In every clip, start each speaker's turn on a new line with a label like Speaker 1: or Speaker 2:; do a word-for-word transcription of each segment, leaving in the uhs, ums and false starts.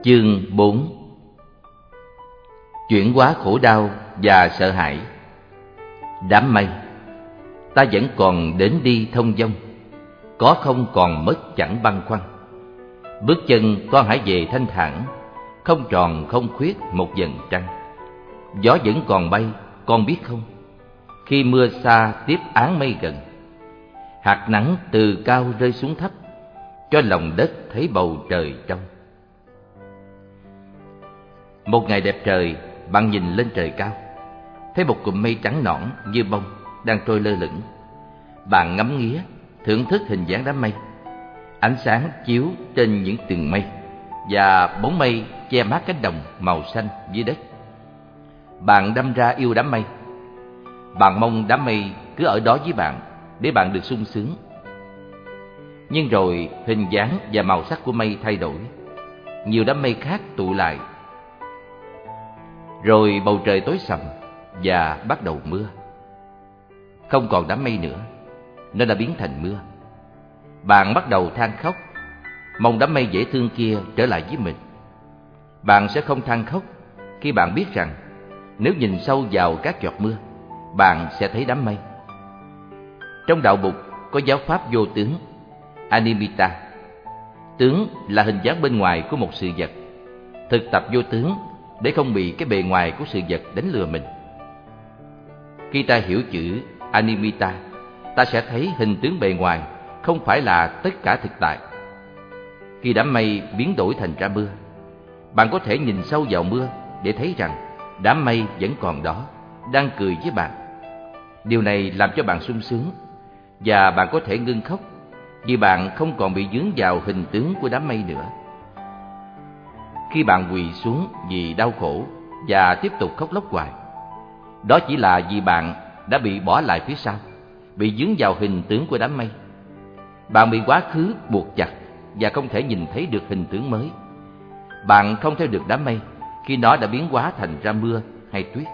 Speaker 1: Chương bốn. Chuyển hóa khổ đau và sợ hãi. Đám mây, ta vẫn còn đến đi thông dong, có không còn mất chẳng băn khoăn. Bước chân con hãy về thanh thản, không tròn không khuyết một vầng trăng. Gió vẫn còn bay, con biết không? Khi mưa xa tiếp án mây gần, hạt nắng từ cao rơi xuống thấp, cho lòng đất thấy bầu trời trong. Một ngày đẹp trời, bạn nhìn lên trời cao, thấy một cụm mây trắng nõn như bông đang trôi lơ lửng. Bạn ngắm nghía, thưởng thức hình dáng đám mây. Ánh sáng chiếu trên những tầng mây và bóng mây che mát cánh đồng màu xanh dưới đất. Bạn đâm ra yêu đám mây. Bạn mong đám mây cứ ở đó với bạn để bạn được sung sướng. Nhưng rồi hình dáng và màu sắc của mây thay đổi. Nhiều đám mây khác tụ lại. Rồi bầu trời tối sầm và bắt đầu mưa. Không còn đám mây nữa, nó đã biến thành mưa. Bạn bắt đầu than khóc, mong đám mây dễ thương kia trở lại với mình. Bạn sẽ không than khóc khi bạn biết rằng nếu nhìn sâu vào các giọt mưa, bạn sẽ thấy đám mây. Trong đạo Bụt có giáo pháp vô tướng, Animitta. Tướng là hình dáng bên ngoài của một sự vật. Thực tập vô tướng để không bị cái bề ngoài của sự vật đánh lừa mình. Khi ta hiểu chữ Animitta, ta sẽ thấy hình tướng bề ngoài không phải là tất cả thực tại. Khi đám mây biến đổi thành ra mưa, bạn có thể nhìn sâu vào mưa để thấy rằng đám mây vẫn còn đó, đang cười với bạn. Điều này làm cho bạn sung sướng, và bạn có thể ngưng khóc vì bạn không còn bị vướng vào hình tướng của đám mây nữa. Khi bạn quỳ xuống vì đau khổ và tiếp tục khóc lóc hoài, đó chỉ là vì bạn đã bị bỏ lại phía sau, bị vướng vào hình tướng của đám mây. Bạn bị quá khứ buộc chặt và không thể nhìn thấy được hình tướng mới. Bạn không theo được đám mây khi nó đã biến hóa thành ra mưa hay tuyết.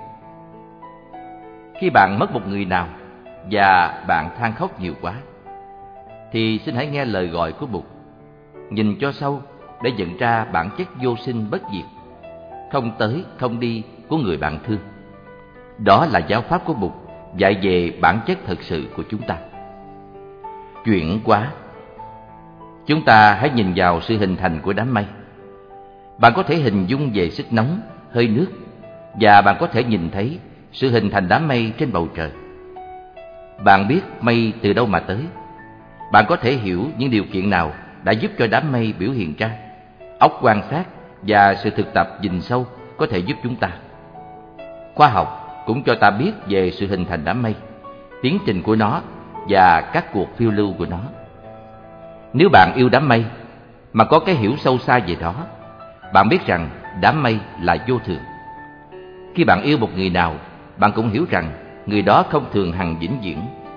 Speaker 1: Khi bạn mất một người nào và bạn than khóc nhiều quá, thì xin hãy nghe lời gọi của Bụt. Nhìn cho sâu để nhận ra bản chất vô sinh bất diệt, không tới không đi của người bạn thương. Đó là giáo pháp của Bụt dạy về bản chất thực sự của chúng ta. Chuyển hóa. Chúng ta hãy nhìn vào sự hình thành của đám mây. Bạn có thể hình dung về sức nóng, hơi nước, và bạn có thể nhìn thấy sự hình thành đám mây trên bầu trời. Bạn biết mây từ đâu mà tới. Bạn có thể hiểu những điều kiện nào đã giúp cho đám mây biểu hiện ra. Óc quan sát và sự thực tập nhìn sâu có thể giúp chúng ta. Khoa học cũng cho ta biết về sự hình thành đám mây, tiến trình của nó và các cuộc phiêu lưu của nó. Nếu bạn yêu đám mây mà có cái hiểu sâu xa về đó, bạn biết rằng đám mây là vô thường. Khi bạn yêu một người nào, bạn cũng hiểu rằng người đó không thường hằng vĩnh viễn.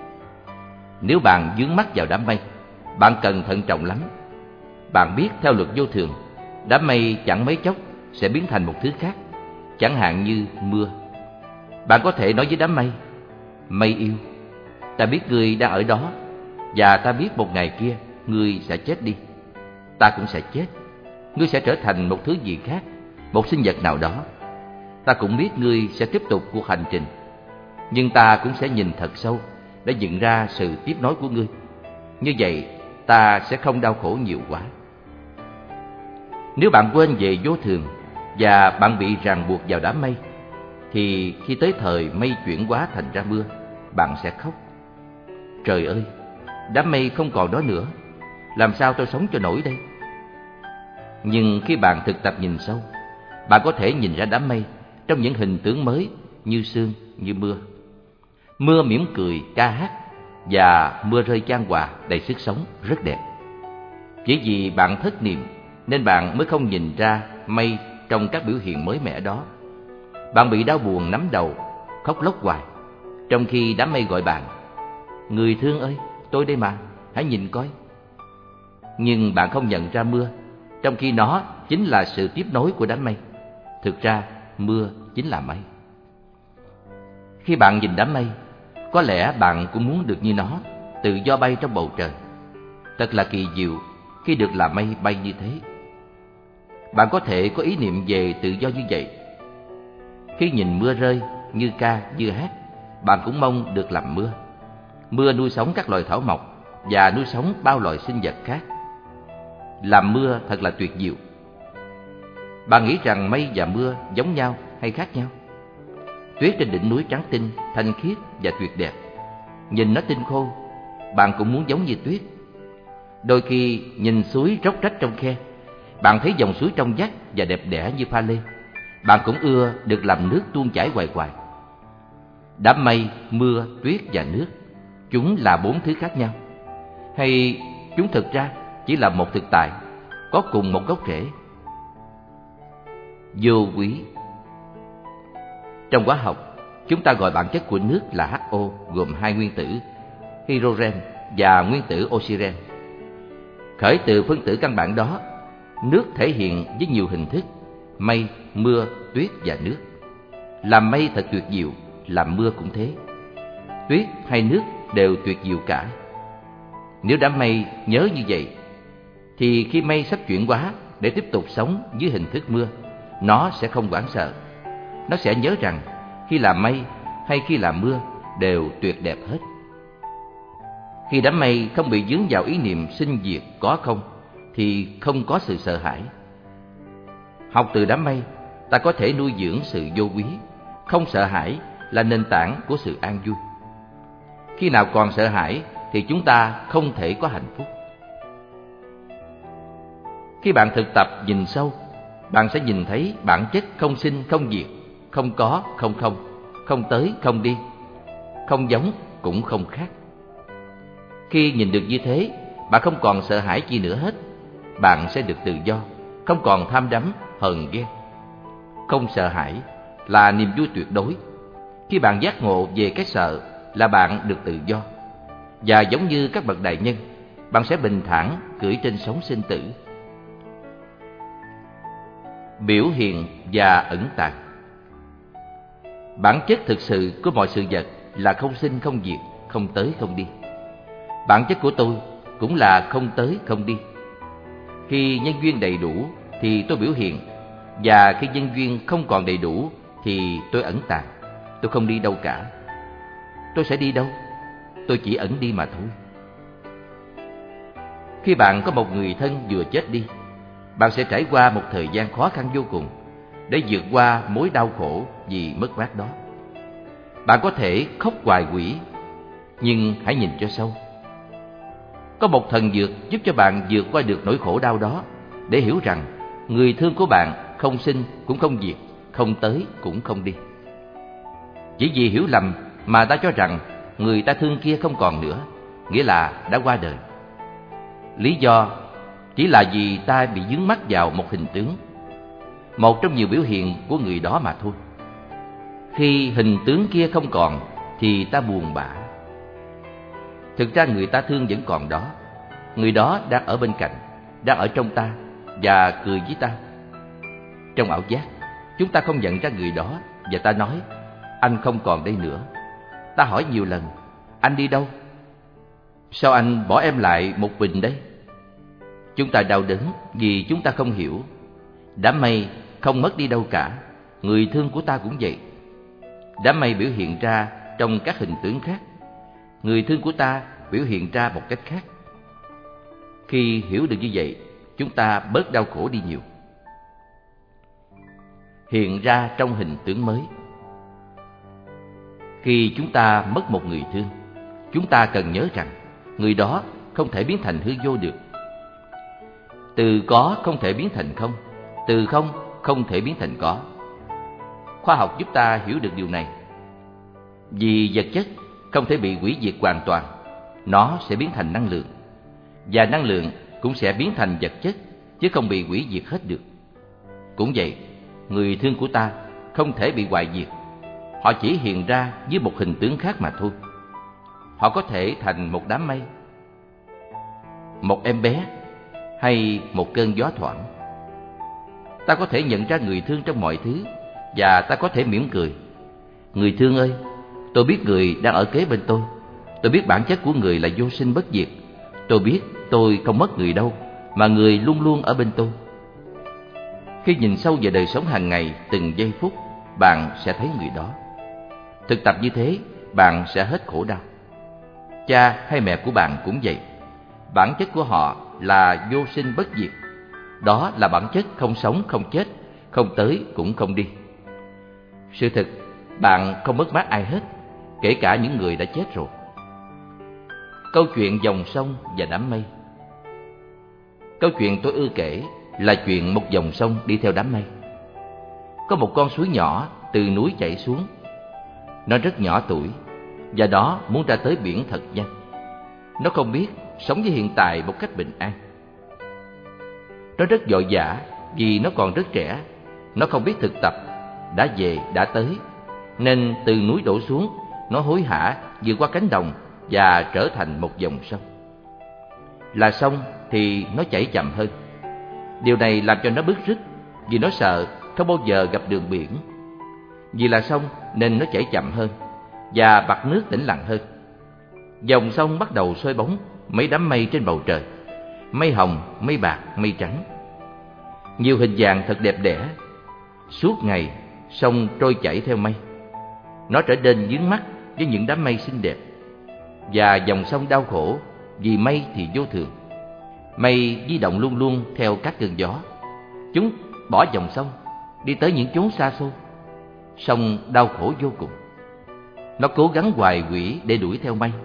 Speaker 1: Nếu bạn vướng mắc vào đám mây, bạn cần thận trọng lắm. Bạn biết theo luật vô thường, đám mây chẳng mấy chốc sẽ biến thành một thứ khác, chẳng hạn như mưa. Bạn có thể nói với đám mây: mây yêu, ta biết ngươi đang ở đó, và ta biết một ngày kia ngươi sẽ chết đi. Ta cũng sẽ chết. Ngươi sẽ trở thành một thứ gì khác, một sinh vật nào đó. Ta cũng biết ngươi sẽ tiếp tục cuộc hành trình, nhưng ta cũng sẽ nhìn thật sâu để nhận ra sự tiếp nối của ngươi. Như vậy, ta sẽ không đau khổ nhiều quá. Nếu bạn quên về vô thường và bạn bị ràng buộc vào đám mây, thì khi tới thời mây chuyển hóa thành ra mưa, bạn sẽ khóc. Trời ơi, đám mây không còn đó nữa, làm sao tôi sống cho nổi đây? Nhưng khi bạn thực tập nhìn sâu, bạn có thể nhìn ra đám mây trong những hình tướng mới như sương, như mưa. Mưa mỉm cười, ca hát, và mưa rơi chan hòa đầy sức sống, rất đẹp. Chỉ vì bạn thất niệm nên bạn mới không nhìn ra mây trong các biểu hiện mới mẻ đó. Bạn bị đau buồn nắm đầu, khóc lóc hoài, trong khi đám mây gọi bạn: người thương ơi, tôi đây mà, hãy nhìn coi. Nhưng bạn không nhận ra mưa, trong khi nó chính là sự tiếp nối của đám mây. Thực ra, mưa chính là mây. Khi bạn nhìn đám mây, có lẽ bạn cũng muốn được như nó, tự do bay trong bầu trời. Thật là kỳ diệu khi được làm mây bay như thế. bạn có thể có ý niệm về tự do như vậy. Khi nhìn mưa rơi, như ca, như hát, bạn cũng mong được làm mưa. Mưa nuôi sống các loài thảo mộc và nuôi sống bao loài sinh vật khác. Làm mưa thật là tuyệt diệu. Bạn nghĩ rằng mây và mưa giống nhau hay khác nhau? Tuyết trên đỉnh núi trắng tinh, thanh khiết và tuyệt đẹp. Nhìn nó tinh khô, bạn cũng muốn giống như tuyết. Đôi khi nhìn suối róc rách trong khe, bạn thấy dòng suối trong vắt và đẹp đẽ như pha lê. Bạn cũng ưa được làm nước tuôn chảy hoài hoài. Đám mây, mưa, tuyết và nước, chúng là bốn thứ khác nhau? Hay chúng thực ra chỉ là một thực tại, có cùng một gốc rễ? Vô quý. Trong hóa học, chúng ta gọi bản chất của nước là H O, gồm hai nguyên tử, hydrogen và nguyên tử oxygen. Khởi từ phân tử căn bản đó, nước thể hiện với nhiều hình thức: mây, mưa, tuyết và nước. Làm mây thật tuyệt diệu, làm mưa cũng thế. Tuyết hay nước đều tuyệt diệu cả. Nếu đám mây nhớ như vậy, thì khi mây sắp chuyển hóa để tiếp tục sống dưới hình thức mưa, nó sẽ không hoảng sợ. Nó sẽ nhớ rằng khi làm mây hay khi làm mưa đều tuyệt đẹp hết. Khi đám mây không bị dướng vào ý niệm sinh diệt có không, thì không có sự sợ hãi. Học từ đám mây, ta có thể nuôi dưỡng sự vô quý. Không sợ hãi là nền tảng của sự an vui. Khi nào còn sợ hãi thì chúng ta không thể có hạnh phúc. Khi bạn thực tập nhìn sâu, bạn sẽ nhìn thấy bản chất không sinh không diệt, không có không không, không tới không đi, không giống cũng không khác. Khi nhìn được như thế, bạn không còn sợ hãi chi nữa hết. Bạn sẽ được tự do, không còn tham đắm, hờn ghen. Không sợ hãi là niềm vui tuyệt đối. Khi bạn giác ngộ về cái sợ là bạn được tự do. Và giống như các bậc đại nhân, bạn sẽ bình thản cưỡi trên sóng sinh tử. Biểu hiện và ẩn tàng. Bản chất thực sự của mọi sự vật là không sinh không diệt, không tới không đi. Bản chất của tôi cũng là không tới không đi. Khi nhân duyên đầy đủ thì tôi biểu hiện, và khi nhân duyên không còn đầy đủ thì tôi ẩn tàng. Tôi không đi đâu cả. Tôi sẽ đi đâu? Tôi chỉ ẩn đi mà thôi. Khi bạn có một người thân vừa chết đi, bạn sẽ trải qua một thời gian khó khăn vô cùng để vượt qua mối đau khổ vì mất mát đó. Bạn có thể khóc hoài quỷ, nhưng hãy nhìn cho sâu. Có một thần dược giúp cho bạn vượt qua được nỗi khổ đau đó, để hiểu rằng người thương của bạn không sinh cũng không diệt, không tới cũng không đi. Chỉ vì hiểu lầm mà ta cho rằng người ta thương kia không còn nữa, nghĩa là đã qua đời. Lý do chỉ là vì ta bị vướng mắc vào một hình tướng, một trong nhiều biểu hiện của người đó mà thôi. Khi hình tướng kia không còn thì ta buồn bã. Thực ra người ta thương vẫn còn đó. Người đó đang ở bên cạnh, đang ở trong ta và cười với ta. Trong ảo giác, chúng ta không nhận ra người đó và ta nói: anh không còn đây nữa. Ta hỏi nhiều lần: anh đi đâu? Sao anh bỏ em lại một mình đây? Chúng ta đau đớn vì chúng ta không hiểu. Đám mây không mất đi đâu cả. Người thương của ta cũng vậy. Đám mây biểu hiện ra trong các hình tướng khác. Người thương của ta biểu hiện ra một cách khác. Khi hiểu được như vậy, chúng ta bớt đau khổ đi nhiều. Hiện ra trong hình tướng mới. Khi chúng ta mất một người thương, chúng ta cần nhớ rằng người đó không thể biến thành hư vô được. Từ có không thể biến thành không, từ không không thể biến thành có. Khoa học giúp ta hiểu được điều này. Vì vật chất không thể bị hủy diệt hoàn toàn, nó sẽ biến thành năng lượng. Và năng lượng cũng sẽ biến thành vật chất, chứ không bị hủy diệt hết được. Cũng vậy, người thương của ta không thể bị hoại diệt. Họ chỉ hiện ra với một hình tướng khác mà thôi. Họ có thể thành một đám mây, một em bé, hay một cơn gió thoảng. Ta có thể nhận ra người thương trong mọi thứ, và ta có thể mỉm cười: người thương ơi, tôi biết người đang ở kế bên tôi. Tôi biết bản chất của người là vô sinh bất diệt. Tôi biết tôi không mất người đâu, mà người luôn luôn ở bên tôi. Khi nhìn sâu vào đời sống hàng ngày, từng giây phút, bạn sẽ thấy người đó. Thực tập như thế, bạn sẽ hết khổ đau. Cha hay mẹ của bạn cũng vậy. Bản chất của họ là vô sinh bất diệt. Đó là bản chất không sống không chết, không tới cũng không đi. Sự thực, bạn không mất mát ai hết, kể cả những người đã chết rồi. Câu chuyện dòng sông và đám mây. Câu chuyện tôi ưa kể là chuyện một dòng sông đi theo đám mây. Có một con suối nhỏ từ núi chảy xuống. Nó rất nhỏ tuổi, và nó muốn ra tới biển thật nhanh. Nó không biết sống với hiện tại một cách bình an. Nó rất vội vã vì nó còn rất trẻ. Nó không biết thực tập, đã về đã tới, nên từ núi đổ xuống, nó hối hả vượt qua cánh đồng và trở thành một dòng sông. Là sông thì nó chảy chậm hơn. Điều này làm cho nó bứt rứt, vì nó sợ không bao giờ gặp đường biển. Vì là sông nên nó chảy chậm hơn và mặt nước tĩnh lặng hơn. Dòng sông bắt đầu soi bóng mấy đám mây trên bầu trời. Mây hồng, mây bạc, mây trắng. Nhiều hình dạng thật đẹp đẽ. Suốt ngày, sông trôi chảy theo mây. Nó trở nên dướng mắt với những đám mây xinh đẹp. Và dòng sông đau khổ vì mây thì vô thường. Mây di động luôn luôn theo các cơn gió. Chúng bỏ dòng sông, đi tới những chốn xa xôi. Sông đau khổ vô cùng. Nó cố gắng hoài quỷ để đuổi theo mây.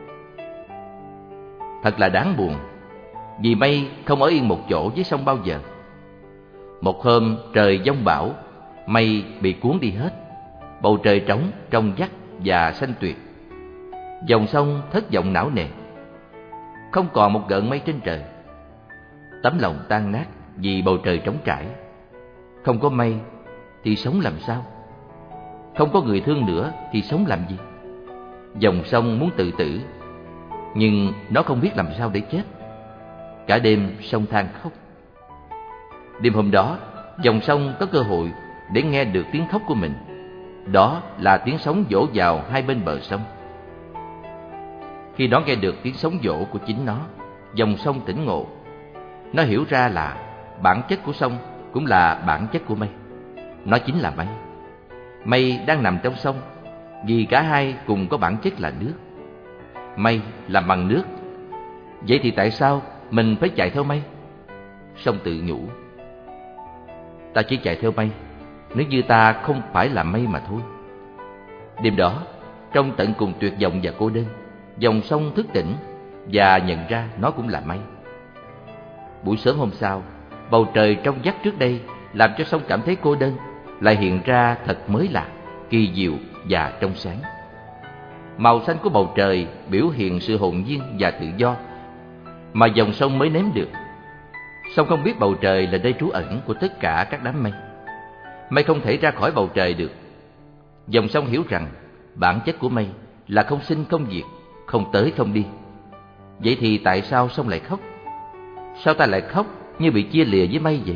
Speaker 1: Thật là đáng buồn, vì mây không ở yên một chỗ với sông bao giờ. Một hôm trời giông bão, mây bị cuốn đi hết. Bầu trời trống, trong vắt và xanh tuyệt. Dòng sông thất vọng não nề. Không còn một gợn mây trên trời. Tấm lòng tan nát vì bầu trời trống trải. Không có mây thì sống làm sao? Không có người thương nữa thì sống làm gì? Dòng sông muốn tự tử, nhưng nó không biết làm sao để chết. Cả đêm sông than khóc. Đêm hôm đó, dòng sông có cơ hội để nghe được tiếng khóc của mình. Đó là tiếng sóng vỗ vào hai bên bờ sông. Khi nó nghe được tiếng sóng vỗ của chính nó, dòng sông tỉnh ngộ. Nó hiểu ra là bản chất của sông cũng là bản chất của mây. Nó chính là mây. Mây đang nằm trong sông, vì cả hai cùng có bản chất là nước. Mây làm bằng nước. Vậy thì tại sao mình phải chạy theo mây? Sông tự nhủ, ta chỉ chạy theo mây nếu như ta không phải là mây mà thôi. Đêm đó, trong tận cùng tuyệt vọng và cô đơn, dòng sông thức tỉnh và nhận ra nó cũng là mây. Buổi sớm hôm sau, bầu trời trong vắt trước đây làm cho sông cảm thấy cô đơn lại hiện ra thật mới lạ, kỳ diệu và trong sáng. Màu xanh của bầu trời biểu hiện sự hồn nhiên và tự do mà dòng sông mới nếm được. Sông không biết bầu trời là nơi trú ẩn của tất cả các đám mây. Mây không thể ra khỏi bầu trời được. Dòng sông hiểu rằng bản chất của mây là không sinh không diệt, không tới không đi. Vậy thì tại sao sông lại khóc? Sao ta lại khóc như bị chia lìa với mây vậy?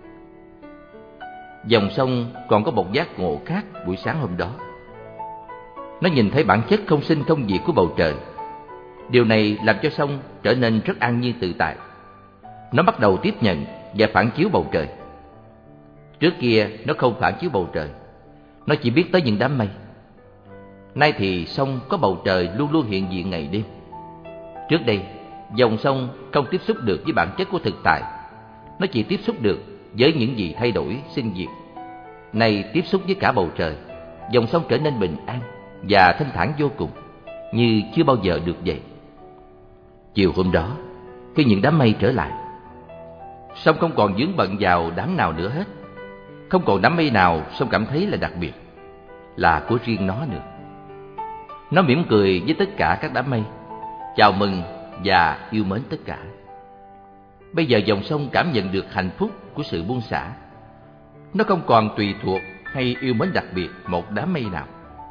Speaker 1: Dòng sông còn có một giác ngộ khác buổi sáng hôm đó. Nó nhìn thấy bản chất không sinh không diệt của bầu trời. Điều này làm cho sông trở nên rất an nhiên tự tại. Nó bắt đầu tiếp nhận và phản chiếu bầu trời. Trước kia nó không phản chiếu bầu trời, nó chỉ biết tới những đám mây. Nay thì sông có bầu trời luôn luôn hiện diện ngày đêm. Trước đây, dòng sông không tiếp xúc được với bản chất của thực tại. Nó chỉ tiếp xúc được với những gì thay đổi, sinh diệt. Nay tiếp xúc với cả bầu trời, dòng sông trở nên bình an và thanh thản vô cùng, như chưa bao giờ được vậy. Chiều hôm đó, khi những đám mây trở lại, sông không còn vướng bận vào đám nào nữa hết. Không còn đám mây nào sông cảm thấy là đặc biệt, là của riêng nó nữa. Nó mỉm cười với tất cả các đám mây, chào mừng và yêu mến tất cả. Bây giờ dòng sông cảm nhận được hạnh phúc của sự buông xả. Nó không còn tùy thuộc hay yêu mến đặc biệt một đám mây nào.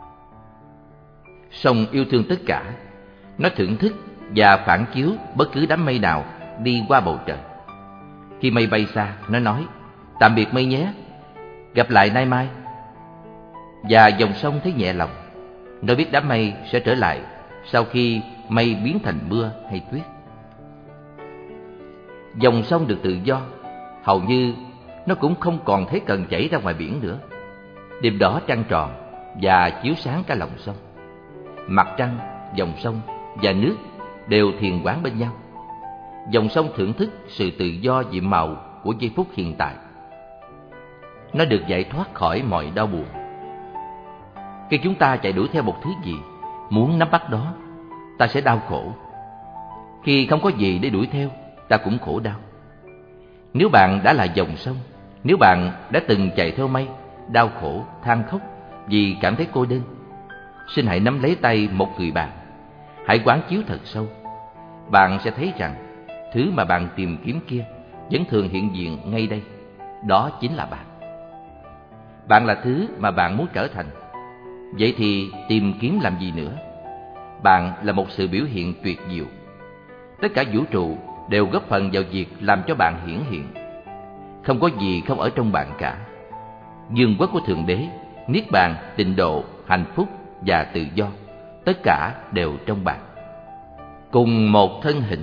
Speaker 1: Sông yêu thương tất cả. Nó thưởng thức và phản chiếu bất cứ đám mây nào đi qua bầu trời. Khi mây bay xa, nó nói tạm biệt mây nhé, gặp lại nay mai. Và dòng sông thấy nhẹ lòng. Nó biết đám mây sẽ trở lại sau khi mây biến thành mưa hay tuyết. Dòng sông được tự do, hầu như nó cũng không còn thấy cần chảy ra ngoài biển nữa. Đêm đó trăng tròn và chiếu sáng cả lòng sông. Mặt trăng, dòng sông và nước đều thiền quán bên nhau. Dòng sông thưởng thức sự tự do nhiệm màu của giây phút hiện tại. Nó được giải thoát khỏi mọi đau buồn. Khi chúng ta chạy đuổi theo một thứ gì, muốn nắm bắt đó, ta sẽ đau khổ. Khi không có gì để đuổi theo, ta cũng khổ đau. Nếu bạn đã là dòng sông, nếu bạn đã từng chạy theo mây, đau khổ, than khóc vì cảm thấy cô đơn, xin hãy nắm lấy tay một người bạn. Hãy quán chiếu thật sâu. Bạn sẽ thấy rằng thứ mà bạn tìm kiếm kia vẫn thường hiện diện ngay đây. Đó chính là bạn. Bạn là thứ mà bạn muốn trở thành. Vậy thì tìm kiếm làm gì nữa? Bạn là một sự biểu hiện tuyệt diệu. Tất cả vũ trụ đều góp phần vào việc làm cho bạn hiển hiện. Không có gì không ở trong bạn cả. Dương quốc của Thượng Đế, niết bàn, tịnh độ, hạnh phúc và tự do, tất cả đều trong bạn. Cùng một thân hình.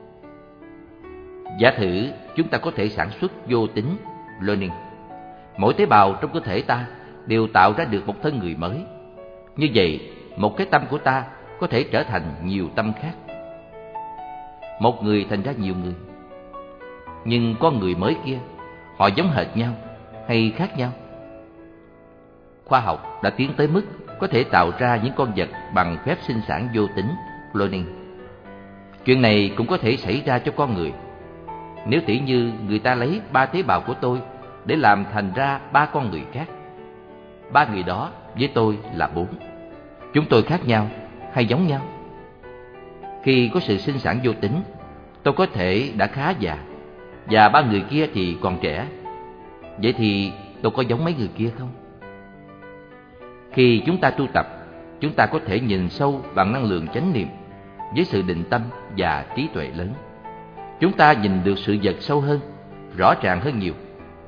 Speaker 1: Giả thử chúng ta có thể sản xuất vô tính learning. Mỗi tế bào trong cơ thể ta đều tạo ra được một thân người mới. Như vậy, một cái tâm của ta có thể trở thành nhiều tâm khác. Một người thành ra nhiều người. Nhưng con người mới kia, họ giống hệt nhau hay khác nhau? Khoa học đã tiến tới mức có thể tạo ra những con vật bằng phép sinh sản vô tính cloning. Chuyện này cũng có thể xảy ra cho con người. Nếu tỉ như người ta lấy ba tế bào của tôi để làm thành ra ba con người khác, ba người đó với tôi là bốn. Chúng tôi khác nhau hay giống nhau? Khi có sự sinh sản vô tính, tôi có thể đã khá già, và ba người kia thì còn trẻ. Vậy thì tôi có giống mấy người kia không? Khi chúng ta tu tập, chúng ta có thể nhìn sâu bằng năng lượng chánh niệm với sự định tâm và trí tuệ lớn. Chúng ta nhìn được sự vật sâu hơn, rõ ràng hơn nhiều.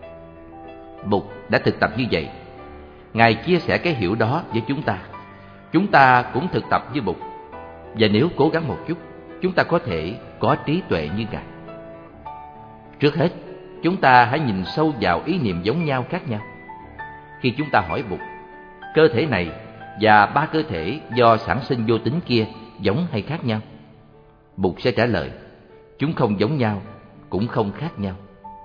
Speaker 1: Bụt đã thực tập như vậy. Ngài chia sẻ cái hiểu đó với chúng ta. Chúng ta cũng thực tập như Bụt. Và nếu cố gắng một chút, chúng ta có thể có trí tuệ như Ngài. Trước hết, chúng ta hãy nhìn sâu vào ý niệm giống nhau khác nhau. Khi chúng ta hỏi Bụt, cơ thể này và ba cơ thể do sản sinh vô tính kia giống hay khác nhau? Bụt sẽ trả lời, chúng không giống nhau, cũng không khác nhau.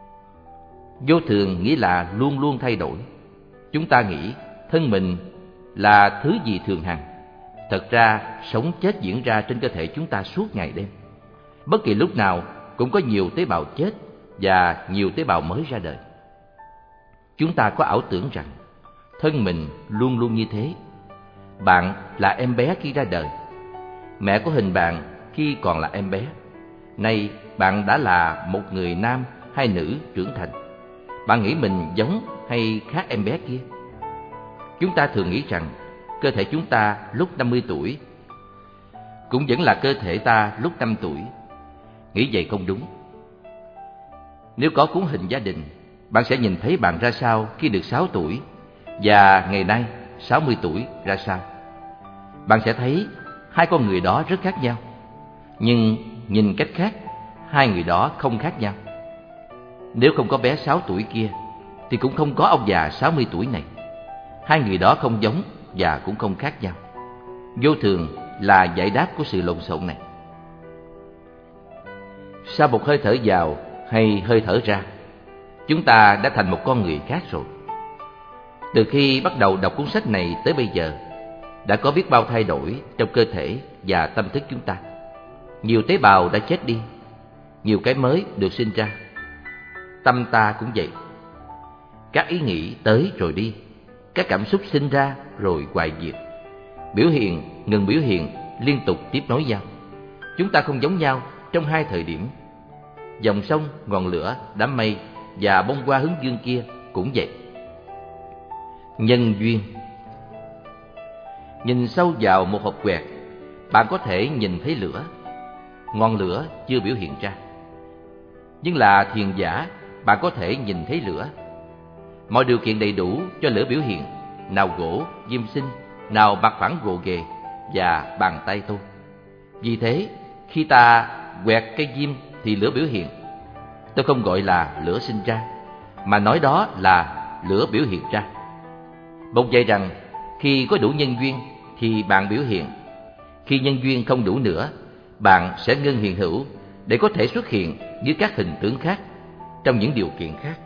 Speaker 1: Vô thường nghĩa là luôn luôn thay đổi. Chúng ta nghĩ thân mình là thứ gì thường hằng. Thật ra, sống chết diễn ra trên cơ thể chúng ta suốt ngày đêm. Bất kỳ lúc nào cũng có nhiều tế bào chết và nhiều tế bào mới ra đời. Chúng ta có ảo tưởng rằng thân mình luôn luôn như thế. Bạn là em bé khi ra đời. Mẹ của hình bạn khi còn là em bé. Nay bạn đã là một người nam hay nữ trưởng thành. Bạn nghĩ mình giống hay khác em bé kia? Chúng ta thường nghĩ rằng cơ thể chúng ta lúc năm mươi tuổi cũng vẫn là cơ thể ta lúc năm tuổi. Nghĩ vậy không đúng. Nếu có cuốn hình gia đình, bạn sẽ nhìn thấy bạn ra sao khi được sáu tuổi và ngày nay sáu mươi tuổi ra sao. Bạn sẽ thấy hai con người đó rất khác nhau. Nhưng nhìn cách khác, hai người đó không khác nhau. Nếu không có bé sáu tuổi kia thì cũng không có ông già sáu mươi tuổi này. Hai người đó không giống và cũng không khác nhau. Vô thường là giải đáp của sự lộn xộn này. Sau một hơi thở vào hay hơi thở ra, chúng ta đã thành một con người khác rồi. Từ khi bắt đầu đọc cuốn sách này tới bây giờ, đã có biết bao thay đổi trong cơ thể và tâm thức chúng ta. Nhiều tế bào đã chết đi, nhiều cái mới được sinh ra. Tâm ta cũng vậy. Các ý nghĩ tới rồi đi, các cảm xúc sinh ra rồi hoại diệt. Biểu hiện, ngừng biểu hiện, liên tục tiếp nối nhau. Chúng ta không giống nhau trong hai thời điểm. Dòng sông, ngọn lửa, đám mây và bông hoa hướng dương kia cũng vậy. Nhân duyên. Nhìn sâu vào một hộp quẹt, bạn có thể nhìn thấy lửa. Ngọn lửa chưa biểu hiện ra. Nhưng là thiền giả, bạn có thể nhìn thấy lửa. Mọi điều kiện đầy đủ cho lửa biểu hiện. Nào gỗ, diêm sinh, nào mặt phẳng gồ ghề và bàn tay tôi. Vì thế, khi ta quẹt cây diêm thì lửa biểu hiện. Tôi không gọi là lửa sinh ra, mà nói đó là lửa biểu hiện ra. Một vậy rằng, khi có đủ nhân duyên thì bạn biểu hiện. Khi nhân duyên không đủ nữa, bạn sẽ ngưng hiện hữu để có thể xuất hiện dưới các hình tướng khác, trong những điều kiện khác.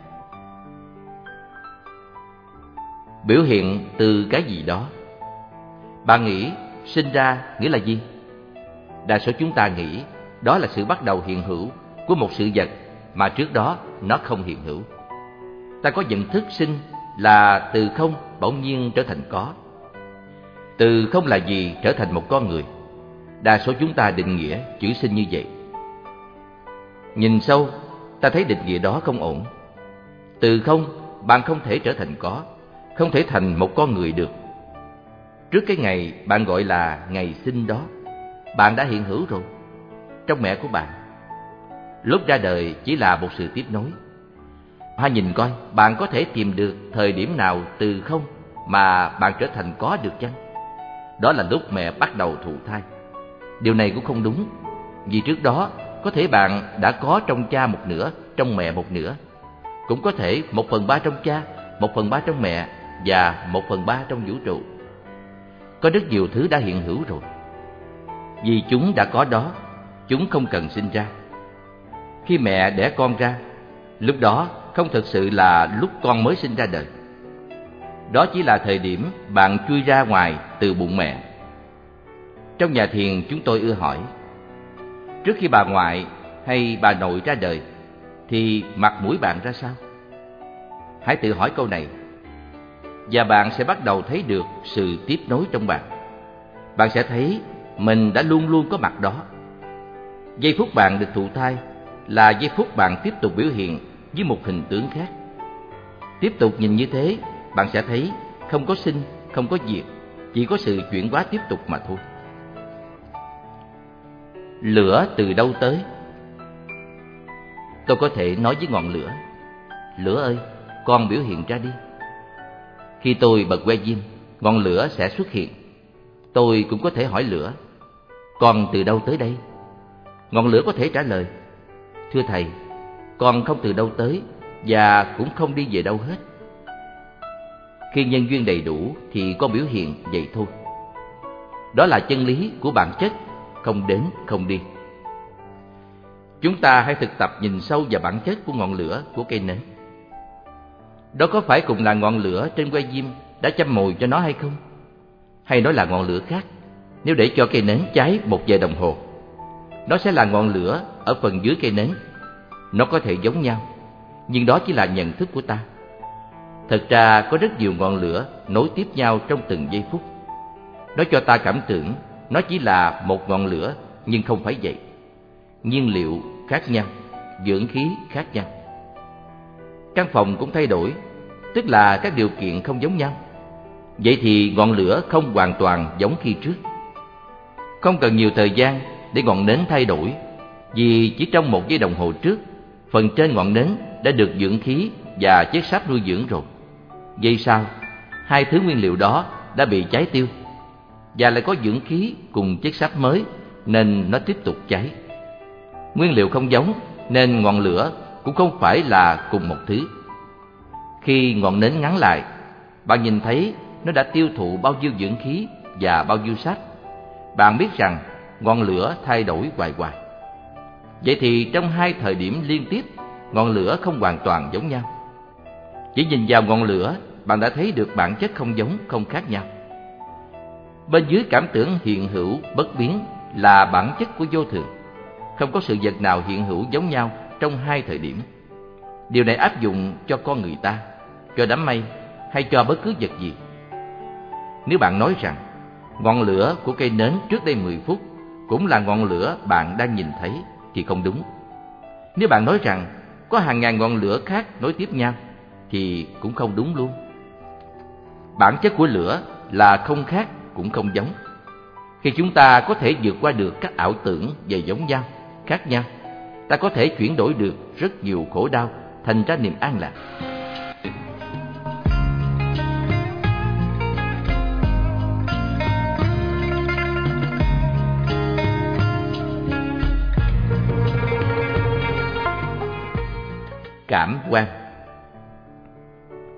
Speaker 1: Biểu hiện từ cái gì đó. Bạn nghĩ sinh ra nghĩa là gì? Đa số chúng ta nghĩ đó là sự bắt đầu hiện hữu của một sự vật mà trước đó nó không hiện hữu. Ta có nhận thức sinh là từ không bỗng nhiên trở thành có. Từ không là gì trở thành một con người. Đa số chúng ta định nghĩa chữ sinh như vậy. Nhìn sâu, ta thấy định nghĩa đó không ổn. Từ không, bạn không thể trở thành có, không thể thành một con người được. Trước cái ngày bạn gọi là ngày sinh đó, bạn đã hiện hữu rồi, trong mẹ của bạn. Lúc ra đời chỉ là một sự tiếp nối. Hãy nhìn coi, bạn có thể tìm được thời điểm nào từ không mà bạn trở thành có được chăng? Đó là lúc mẹ bắt đầu thụ thai. Điều này cũng không đúng, vì trước đó có thể bạn đã có trong cha một nửa, trong mẹ một nửa. Cũng có thể một phần ba trong cha, một phần ba trong mẹ và một phần ba trong vũ trụ. Có rất nhiều thứ đã hiện hữu rồi. Vì chúng đã có đó, chúng không cần sinh ra. Khi mẹ đẻ con ra, lúc đó không thực sự là lúc con mới sinh ra đời. Đó chỉ là thời điểm bạn chui ra ngoài từ bụng mẹ. Trong nhà thiền chúng tôi ưa hỏi, trước khi bà ngoại hay bà nội ra đời thì mặt mũi bạn ra sao? Hãy tự hỏi câu này, và bạn sẽ bắt đầu thấy được sự tiếp nối trong bạn. Bạn sẽ thấy mình đã luôn luôn có mặt đó. Giây phút bạn được thụ thai là giây phút bạn tiếp tục biểu hiện với một hình tướng khác. Tiếp tục nhìn như thế, bạn sẽ thấy không có sinh, không có diệt, chỉ có sự chuyển hóa tiếp tục mà thôi. Lửa từ đâu tới? Tôi có thể nói với ngọn lửa, lửa ơi, con biểu hiện ra đi. Khi tôi bật que diêm, ngọn lửa sẽ xuất hiện. Tôi cũng có thể hỏi lửa, con từ đâu tới đây? Ngọn lửa có thể trả lời, thưa thầy, con không từ đâu tới và cũng không đi về đâu hết. Khi nhân duyên đầy đủ thì con biểu hiện vậy thôi. Đó là chân lý của bản chất, không đến không đi. Chúng ta hãy thực tập nhìn sâu vào bản chất của ngọn lửa của cây nến. Đó có phải cùng là ngọn lửa trên que diêm đã châm mồi cho nó hay không? Hay nó là ngọn lửa khác? Nếu để cho cây nến cháy một giờ đồng hồ, nó sẽ là ngọn lửa ở phần dưới cây nến. Nó có thể giống nhau, nhưng đó chỉ là nhận thức của ta. Thật ra có rất nhiều ngọn lửa nối tiếp nhau trong từng giây phút. Nó cho ta cảm tưởng nó chỉ là một ngọn lửa, nhưng không phải vậy. Nhiên liệu khác nhau, dưỡng khí khác nhau. Căn phòng cũng thay đổi, tức là các điều kiện không giống nhau. Vậy thì ngọn lửa không hoàn toàn giống khi trước. Không cần nhiều thời gian để ngọn nến thay đổi, vì chỉ trong một giây đồng hồ trước, phần trên ngọn nến đã được dưỡng khí và chất xáp nuôi dưỡng rồi. Giây sau, hai thứ nguyên liệu đó đã bị cháy tiêu, và lại có dưỡng khí cùng chất xáp mới nên nó tiếp tục cháy. Nguyên liệu không giống nên ngọn lửa cũng không phải là cùng một thứ. Khi ngọn nến ngắn lại, bạn nhìn thấy nó đã tiêu thụ bao nhiêu dưỡng khí và bao nhiêu sáp. Bạn biết rằng ngọn lửa thay đổi hoài hoài. Vậy thì trong hai thời điểm liên tiếp, ngọn lửa không hoàn toàn giống nhau. Chỉ nhìn vào ngọn lửa, bạn đã thấy được bản chất không giống, không khác nhau. Bên dưới cảm tưởng hiện hữu bất biến là bản chất của vô thường. Không có sự vật nào hiện hữu giống nhau trong hai thời điểm. Điều này áp dụng cho con người ta, cho đám mây hay cho bất cứ vật gì. Nếu bạn nói rằng ngọn lửa của cây nến trước đây mười phút cũng là ngọn lửa bạn đang nhìn thấy thì không đúng. Nếu bạn nói rằng có hàng ngàn ngọn lửa khác nối tiếp nhau thì cũng không đúng luôn. Bản chất của lửa là không khác cũng không giống. Khi chúng ta có thể vượt qua được các ảo tưởng về giống nhau, khác nhau, ta có thể chuyển đổi được rất nhiều khổ đau thành ra niềm an lạc. Cảm quan.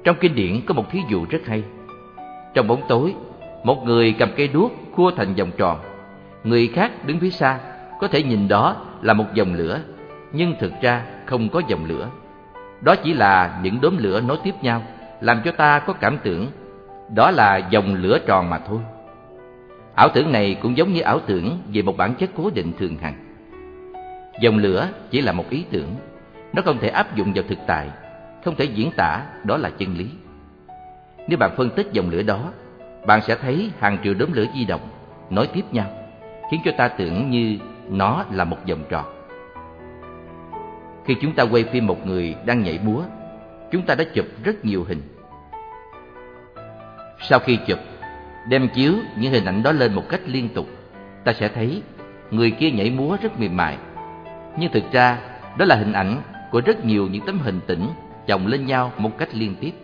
Speaker 1: Trong kinh điển có một thí dụ rất hay. Trong bóng tối, một người cầm cây đuốc khua thành vòng tròn. Người khác đứng phía xa có thể nhìn đó là một dòng lửa, nhưng thực ra không có dòng lửa. Đó chỉ là những đốm lửa nối tiếp nhau, làm cho ta có cảm tưởng đó là dòng lửa tròn mà thôi. Ảo tưởng này cũng giống như ảo tưởng về một bản chất cố định thường hằng. Dòng lửa chỉ là một ý tưởng, nó không thể áp dụng vào thực tại, không thể diễn tả đó là chân lý. Nếu bạn phân tích dòng lửa đó, bạn sẽ thấy hàng triệu đốm lửa di động, nối tiếp nhau, khiến cho ta tưởng như nó là một vòng tròn. Khi chúng ta quay phim một người đang nhảy múa, chúng ta đã chụp rất nhiều hình. Sau khi chụp, đem chiếu những hình ảnh đó lên một cách liên tục, ta sẽ thấy người kia nhảy múa rất mềm mại. Nhưng thực ra, đó là hình ảnh của rất nhiều những tấm hình tĩnh chồng lên nhau một cách liên tiếp.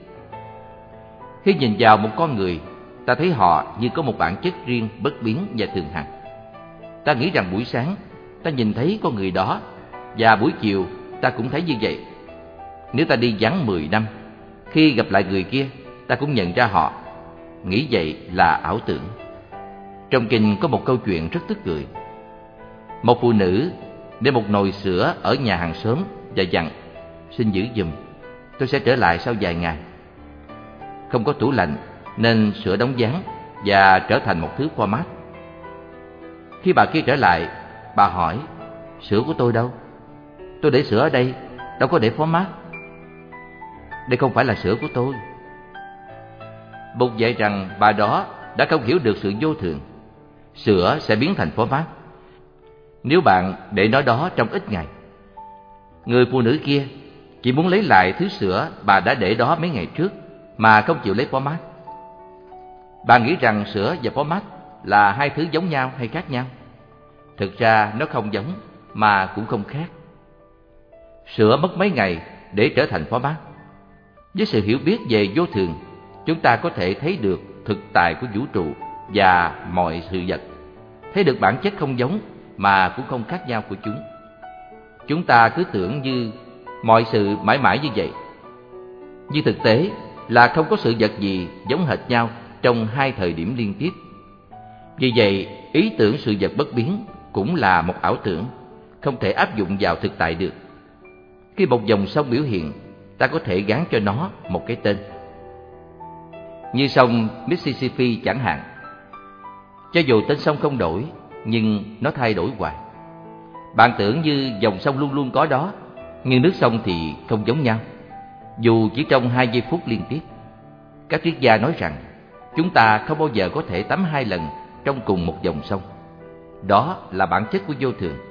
Speaker 1: Khi nhìn vào một con người, ta thấy họ như có một bản chất riêng, bất biến và thường hằng. Ta nghĩ rằng buổi sáng ta nhìn thấy con người đó, và buổi chiều ta cũng thấy như vậy. Nếu ta đi vắng mười năm, khi gặp lại người kia, ta cũng nhận ra họ. Nghĩ vậy là ảo tưởng. Trong kinh có một câu chuyện rất tức cười. Một phụ nữ để một nồi sữa ở nhà hàng xóm và dặn: xin giữ giùm, tôi sẽ trở lại sau vài ngày. Không có tủ lạnh nên sữa đóng ván và trở thành một thứ format. Khi bà kia trở lại, bà hỏi: sữa của tôi đâu? Tôi để sữa ở đây, đâu có để format. Đây không phải là sữa của tôi. Bụt dạy rằng bà đó đã không hiểu được sự vô thường. Sữa sẽ biến thành format nếu bạn để nó đó trong ít ngày. Người phụ nữ kia chỉ muốn lấy lại thứ sữa bà đã để đó mấy ngày trước mà không chịu lấy format. Bà nghĩ rằng sữa và format là hai thứ giống nhau hay khác nhau. Thực ra nó không giống mà cũng không khác. Sữa mất mấy ngày để trở thành format. Với sự hiểu biết về vô thường, chúng ta có thể thấy được thực tại của vũ trụ và mọi sự vật, thấy được bản chất không giống mà cũng không khác nhau của chúng. Chúng ta cứ tưởng như mọi sự mãi mãi như vậy, nhưng thực tế là không có sự vật gì giống hệt nhau trong hai thời điểm liên tiếp. Vì vậy, ý tưởng sự vật bất biến cũng là một ảo tưởng, không thể áp dụng vào thực tại được. Khi một dòng sông biểu hiện, ta có thể gán cho nó một cái tên. Như sông Mississippi chẳng hạn. Cho dù tên sông không đổi, nhưng nó thay đổi hoài. Bạn tưởng như dòng sông luôn luôn có đó, nhưng nước sông thì không giống nhau, dù chỉ trong hai giây phút liên tiếp. Các triết gia nói rằng chúng ta không bao giờ có thể tắm hai lần trong cùng một dòng sông. Đó là bản chất của vô thường.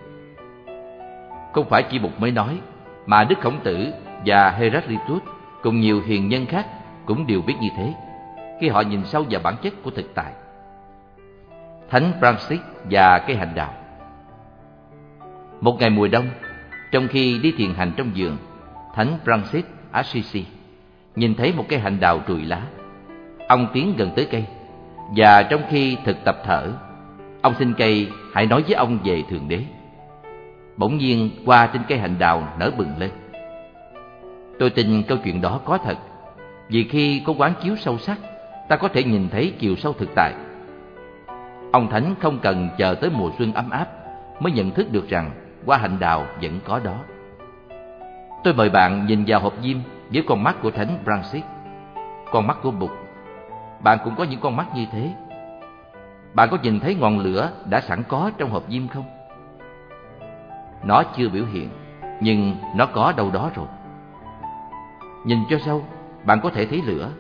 Speaker 1: Không phải chỉ Bụt mới nói, mà Đức Khổng Tử và Heraclitus cùng nhiều hiền nhân khác cũng đều biết như thế khi họ nhìn sâu vào bản chất của thực tại. Thánh Francis và cây hành đào. Một ngày mùa đông, trong khi đi thiền hành trong vườn, Thánh Francis Assisi nhìn thấy một cây hành đào trụi lá. Ông tiến gần tới cây, và trong khi thực tập thở, ông xin cây hãy nói với ông về Thượng Đế. Bỗng nhiên hoa trên cây hành đào nở bừng lên. Tôi tin câu chuyện đó có thật, vì khi có quán chiếu sâu sắc, ta có thể nhìn thấy chiều sâu thực tại. Ông Thánh không cần chờ tới mùa xuân ấm áp mới nhận thức được rằng hoa hành đào vẫn có đó. Tôi mời bạn nhìn vào hộp diêm với con mắt của Thánh Francis, con mắt của Bụt. Bạn cũng có những con mắt như thế. Bạn có nhìn thấy ngọn lửa đã sẵn có trong hộp diêm không? Nó chưa biểu hiện, nhưng nó có đâu đó rồi. Nhìn cho sâu, bạn có thể thấy lửa.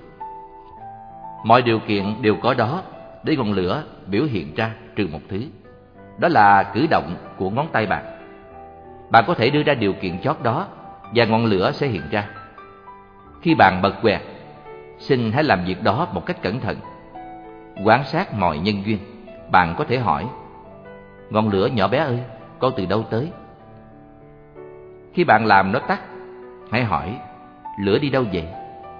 Speaker 1: Mọi điều kiện đều có đó để ngọn lửa biểu hiện ra, trừ một thứ. Đó là cử động của ngón tay bạn. Bạn có thể đưa ra điều kiện chót đó, và ngọn lửa sẽ hiện ra. Khi bạn bật quẹt, xin hãy làm việc đó một cách cẩn thận. Quan sát mọi nhân duyên. Bạn có thể hỏi: ngọn lửa nhỏ bé ơi, con từ đâu tới? Khi bạn làm nó tắt, hãy hỏi: lửa đi đâu vậy?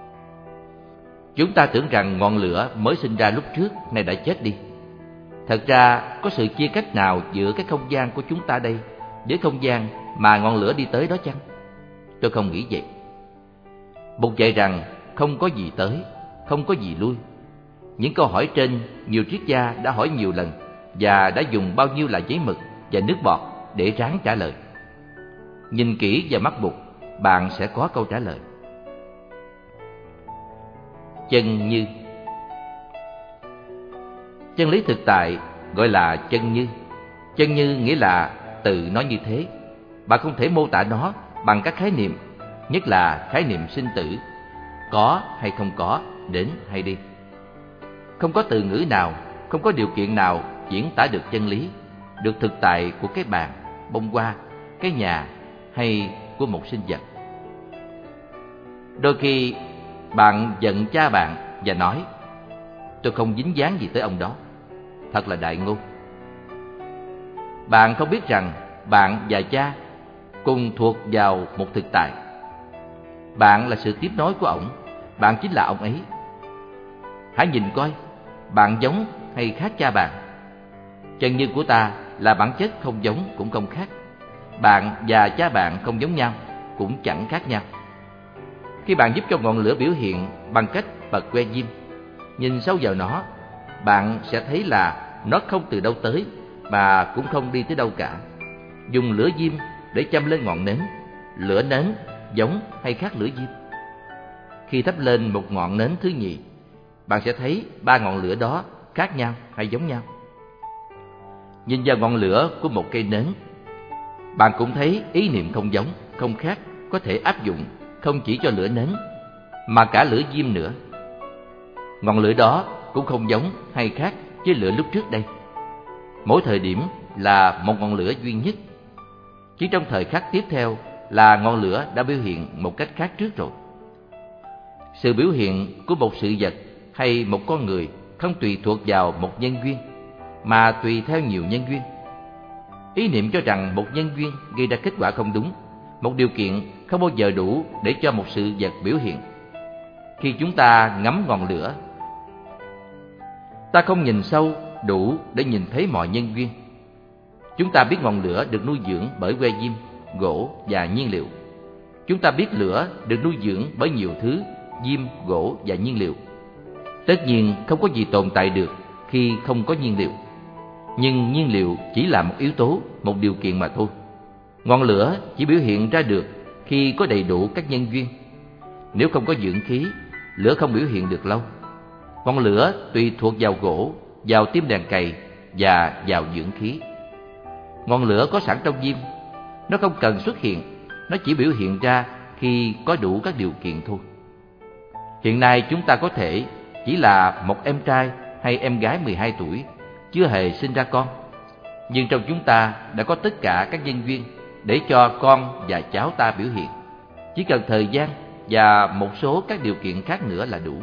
Speaker 1: Chúng ta tưởng rằng ngọn lửa mới sinh ra lúc trước, nay đã chết đi. Thật ra có sự chia cách nào giữa cái không gian của chúng ta đây với không gian mà ngọn lửa đi tới đó chăng? Tôi không nghĩ vậy. Bụt dạy rằng không có gì tới, không có gì lui. Những câu hỏi trên nhiều triết gia đã hỏi nhiều lần và đã dùng bao nhiêu là giấy mực và nước bọt để ráng trả lời. Nhìn kỹ vào mắt Bụt, bạn sẽ có câu trả lời. Chân như. Chân lý thực tại gọi là chân như. Chân như nghĩa là tự nó như thế. Bạn không thể mô tả nó bằng các khái niệm, nhất là khái niệm sinh tử, có hay không có, đến hay đi. Không có từ ngữ nào, không có điều kiện nào diễn tả được chân lý, được thực tại của cái bàn, bông hoa, cái nhà hay của một sinh vật. Đôi khi bạn giận cha bạn và nói: tôi không dính dáng gì tới ông đó. Thật là đại ngôn. Bạn không biết rằng bạn và cha cùng thuộc vào một thực tại. Bạn là sự tiếp nối của ổng, bạn chính là ông ấy. Hãy nhìn coi, bạn giống hay khác cha bạn? Chân như của ta là bản chất không giống cũng không khác. Bạn và cha bạn không giống nhau, cũng chẳng khác nhau. Khi bạn giúp cho ngọn lửa biểu hiện bằng cách bật que diêm, nhìn sâu vào nó, bạn sẽ thấy là nó không từ đâu tới, mà cũng không đi tới đâu cả. Dùng lửa diêm để châm lên ngọn nến, lửa nến giống hay khác lửa diêm? Khi thắp lên một ngọn nến thứ nhì, bạn sẽ thấy ba ngọn lửa đó khác nhau hay giống nhau. Nhìn vào ngọn lửa của một cây nến, bạn cũng thấy ý niệm không giống, không khác có thể áp dụng không chỉ cho lửa nến, mà cả lửa diêm nữa. Ngọn lửa đó cũng không giống hay khác với lửa lúc trước đây. Mỗi thời điểm là một ngọn lửa duy nhất. Chỉ trong thời khắc tiếp theo là ngọn lửa đã biểu hiện một cách khác trước rồi. Sự biểu hiện của một sự vật hay một con người không tùy thuộc vào một nhân duyên, mà tùy theo nhiều nhân duyên. Ý niệm cho rằng một nhân duyên gây ra kết quả không đúng, một điều kiện không bao giờ đủ để cho một sự vật biểu hiện. Khi chúng ta ngắm ngọn lửa, ta không nhìn sâu đủ để nhìn thấy mọi nhân duyên. Chúng ta biết ngọn lửa được nuôi dưỡng bởi que diêm, gỗ và nhiên liệu. Chúng ta biết lửa được nuôi dưỡng bởi nhiều thứ, diêm, gỗ và nhiên liệu. Tất nhiên không có gì tồn tại được khi không có nhiên liệu. Nhưng nhiên liệu chỉ là một yếu tố, một điều kiện mà thôi. Ngọn lửa chỉ biểu hiện ra được khi có đầy đủ các nhân duyên. Nếu không có dưỡng khí, lửa không biểu hiện được lâu. Ngọn lửa tùy thuộc vào gỗ, vào tim đèn cày và vào dưỡng khí. Ngọn lửa có sẵn trong diêm, nó không cần xuất hiện, nó chỉ biểu hiện ra khi có đủ các điều kiện thôi. Hiện nay chúng ta có thể chỉ là một em trai hay em gái mười hai tuổi, chưa hề sinh ra con. Nhưng trong chúng ta đã có tất cả các nhân duyên để cho con và cháu ta biểu hiện. Chỉ cần thời gian và một số các điều kiện khác nữa là đủ.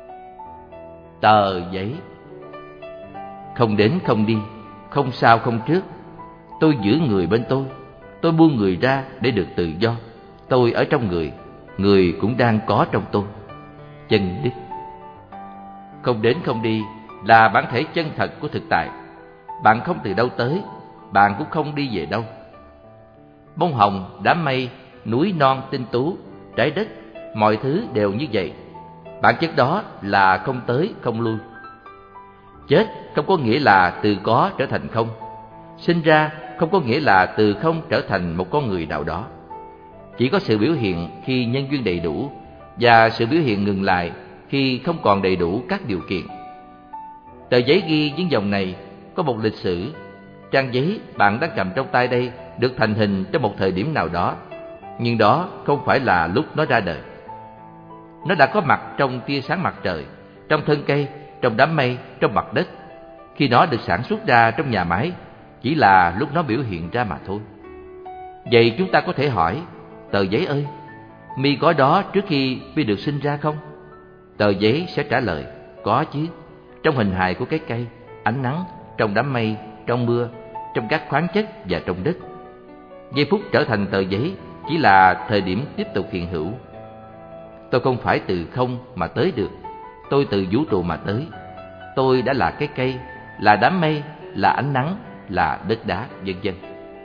Speaker 1: Tờ giấy. Không đến không đi, không sau không trước. Tôi giữ người bên tôi, tôi buông người ra để được tự do. Tôi ở trong người, người cũng đang có trong tôi. Chân Đức. Không đến không đi là bản thể chân thật của thực tại. Bạn không từ đâu tới, bạn cũng không đi về đâu. Bông hồng, đám mây, núi non tinh tú, trái đất, mọi thứ đều như vậy. Bản chất đó là không tới không lui. Chết không có nghĩa là từ có trở thành không. Sinh ra không có nghĩa là từ không trở thành một con người nào đó. Chỉ có sự biểu hiện khi nhân duyên đầy đủ, và sự biểu hiện ngừng lại khi không còn đầy đủ các điều kiện. Tờ giấy ghi những dòng này có một lịch sử. Trang giấy bạn đang cầm trong tay đây được thành hình trong một thời điểm nào đó, nhưng đó không phải là lúc nó ra đời. Nó đã có mặt trong tia sáng mặt trời, trong thân cây, trong đám mây, trong mặt đất. Khi nó được sản xuất ra trong nhà máy, chỉ là lúc nó biểu hiện ra mà thôi. Vậy chúng ta có thể hỏi: tờ giấy ơi, mi có đó trước khi mi được sinh ra không? Tờ giấy sẽ trả lời: có chứ, trong hình hài của cái cây, ánh nắng, trong đám mây, trong mưa, trong các khoáng chất và trong đất. Giây phút trở thành tờ giấy chỉ là thời điểm tiếp tục hiện hữu. Tôi không phải từ không mà tới được, tôi từ vũ trụ mà tới. Tôi đã là cái cây, là đám mây, là ánh nắng, là đất đá, vân vân.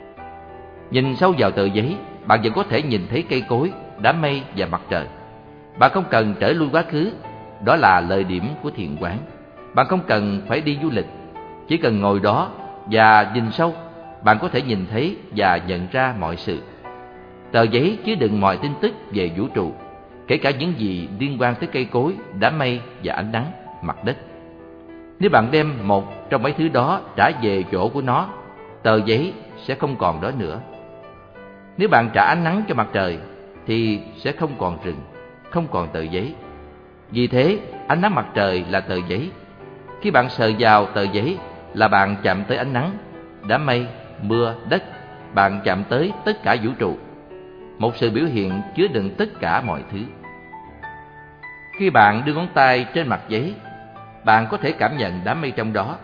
Speaker 1: Nhìn sâu vào tờ giấy, bạn vẫn có thể nhìn thấy cây cối, đám mây và mặt trời. Bạn không cần trở lui quá khứ, đó là lợi điểm của thiền quán. Bạn không cần phải đi du lịch, chỉ cần ngồi đó và nhìn sâu, bạn có thể nhìn thấy và nhận ra mọi sự. Tờ giấy chứa đựng mọi tin tức về vũ trụ, kể cả những gì liên quan tới cây cối, đám mây và ánh nắng, mặt đất. Nếu bạn đem một trong mấy thứ đó trả về chỗ của nó, tờ giấy sẽ không còn đó nữa. Nếu bạn trả ánh nắng cho mặt trời, thì sẽ không còn rừng, không còn tờ giấy. Vì thế, ánh nắng mặt trời là tờ giấy. Khi bạn sờ vào tờ giấy là bạn chạm tới ánh nắng, đám mây, mưa, đất. Bạn chạm tới tất cả vũ trụ, một sự biểu hiện chứa đựng tất cả mọi thứ. Khi bạn đưa ngón tay trên mặt giấy, bạn có thể cảm nhận đám mây trong đó.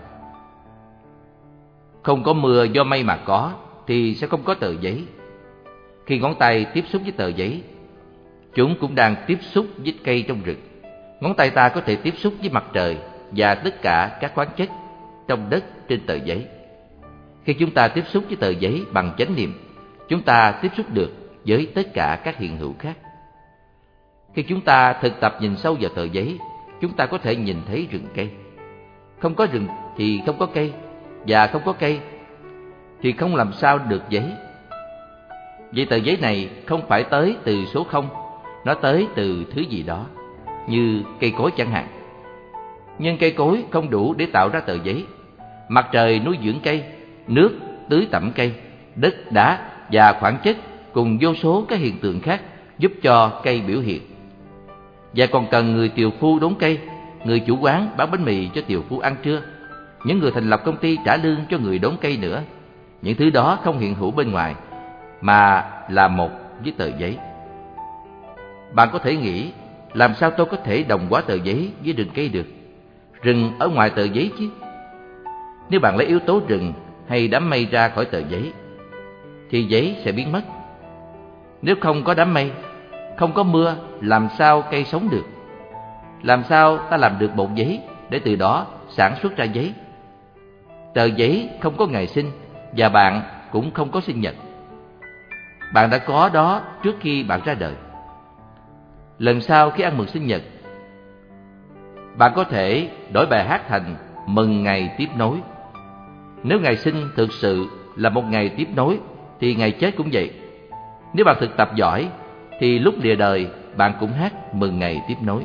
Speaker 1: Không có mưa do mây mà có, thì sẽ không có tờ giấy. Khi ngón tay tiếp xúc với tờ giấy, chúng cũng đang tiếp xúc với cây trong rừng. Ngón tay ta có thể tiếp xúc với mặt trời và tất cả các khoáng chất trong đất trên tờ giấy. Khi chúng ta tiếp xúc với tờ giấy bằng chánh niệm, chúng ta tiếp xúc được với tất cả các hiện hữu khác. Khi chúng ta thực tập nhìn sâu vào tờ giấy, chúng ta có thể nhìn thấy rừng cây. Không có rừng thì không có cây, và không có cây thì không làm sao được giấy. Vậy tờ giấy này không phải tới từ số không, nó tới từ thứ gì đó, như cây cối chẳng hạn. Nhưng cây cối không đủ để tạo ra tờ giấy. Mặt trời nuôi dưỡng cây, nước tưới tẩm cây, đất đá và khoáng chất cùng vô số các hiện tượng khác giúp cho cây biểu hiện. Và còn cần người tiều phu đốn cây, người chủ quán bán bánh mì cho tiều phu ăn trưa, những người thành lập công ty trả lương cho người đốn cây nữa. Những thứ đó không hiện hữu bên ngoài, mà là một với tờ giấy. Bạn có thể nghĩ, làm sao tôi có thể đồng hóa tờ giấy với rừng cây được? Rừng ở ngoài tờ giấy chứ. Nếu bạn lấy yếu tố rừng hay đám mây ra khỏi tờ giấy, thì giấy sẽ biến mất. Nếu không có đám mây, không có mưa, làm sao cây sống được? Làm sao ta làm được bột giấy để từ đó sản xuất ra giấy? Tờ giấy không có ngày sinh, và bạn cũng không có sinh nhật. Bạn đã có đó trước khi bạn ra đời. Lần sau khi ăn mừng sinh nhật, bạn có thể đổi bài hát thành mừng ngày tiếp nối. Nếu ngày sinh thực sự là một ngày tiếp nối, thì ngày chết cũng vậy. Nếu bạn thực tập giỏi, thì lúc lìa đời bạn cũng hát mừng ngày tiếp nối.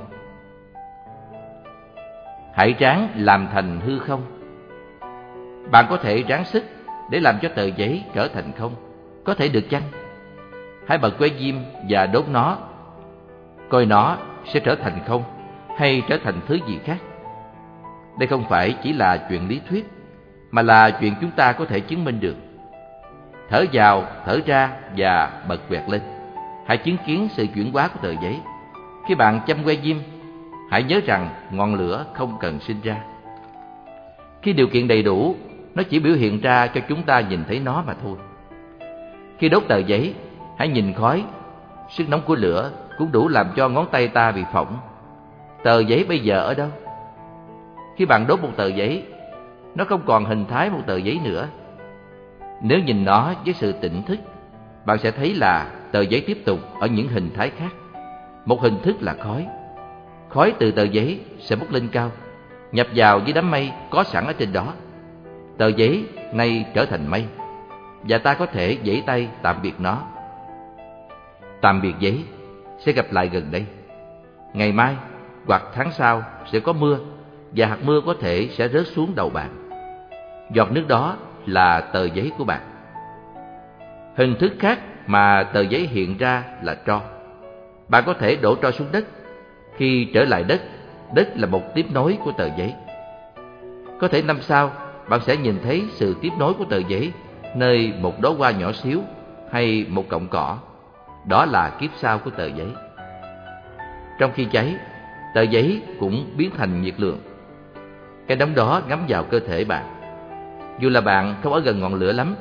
Speaker 1: Hãy ráng làm thành hư không. Bạn có thể ráng sức để làm cho tờ giấy trở thành không. Có thể được chăng? Hãy bật que diêm và đốt nó, coi nó sẽ trở thành không hay trở thành thứ gì khác. Đây không phải chỉ là chuyện lý thuyết, mà là chuyện chúng ta có thể chứng minh được. Thở vào, thở ra và bật quẹt lên. Hãy chứng kiến sự chuyển hóa của tờ giấy. Khi bạn châm que diêm, hãy nhớ rằng ngọn lửa không cần sinh ra. Khi điều kiện đầy đủ, nó chỉ biểu hiện ra cho chúng ta nhìn thấy nó mà thôi. Khi đốt tờ giấy, hãy nhìn khói. Sức nóng của lửa cũng đủ làm cho ngón tay ta bị phỏng. Tờ giấy bây giờ ở đâu? Khi bạn đốt một tờ giấy, nó không còn hình thái một tờ giấy nữa. Nếu nhìn nó với sự tỉnh thức, bạn sẽ thấy là tờ giấy tiếp tục ở những hình thái khác. Một hình thức là khói. Khói từ tờ giấy sẽ bốc lên cao, nhập vào với đám mây có sẵn ở trên đó. Tờ giấy nay trở thành mây, và ta có thể giãy tay tạm biệt nó. Tạm biệt giấy, sẽ gặp lại gần đây. Ngày mai hoặc tháng sau sẽ có mưa, và hạt mưa có thể sẽ rớt xuống đầu bạn. Giọt nước đó là tờ giấy của bạn. Hình thức khác mà tờ giấy hiện ra là tro. Bạn có thể đổ tro xuống đất. Khi trở lại đất, đất là một tiếp nối của tờ giấy. Có thể năm sau bạn sẽ nhìn thấy sự tiếp nối của tờ giấy nơi một đóa hoa nhỏ xíu hay một cọng cỏ. Đó là kiếp sau của tờ giấy. Trong khi cháy, tờ giấy cũng biến thành nhiệt lượng. Cái nóng đó ngấm vào cơ thể bạn, dù là bạn không ở gần ngọn lửa lắm.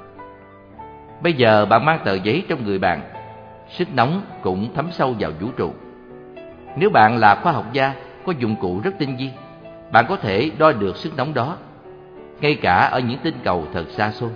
Speaker 1: Bây giờ bạn mang tờ giấy trong người bạn, sức nóng cũng thấm sâu vào vũ trụ. Nếu bạn là khoa học gia có dụng cụ rất tinh vi, bạn có thể đo được sức nóng đó, ngay cả ở những tinh cầu thật xa xôi.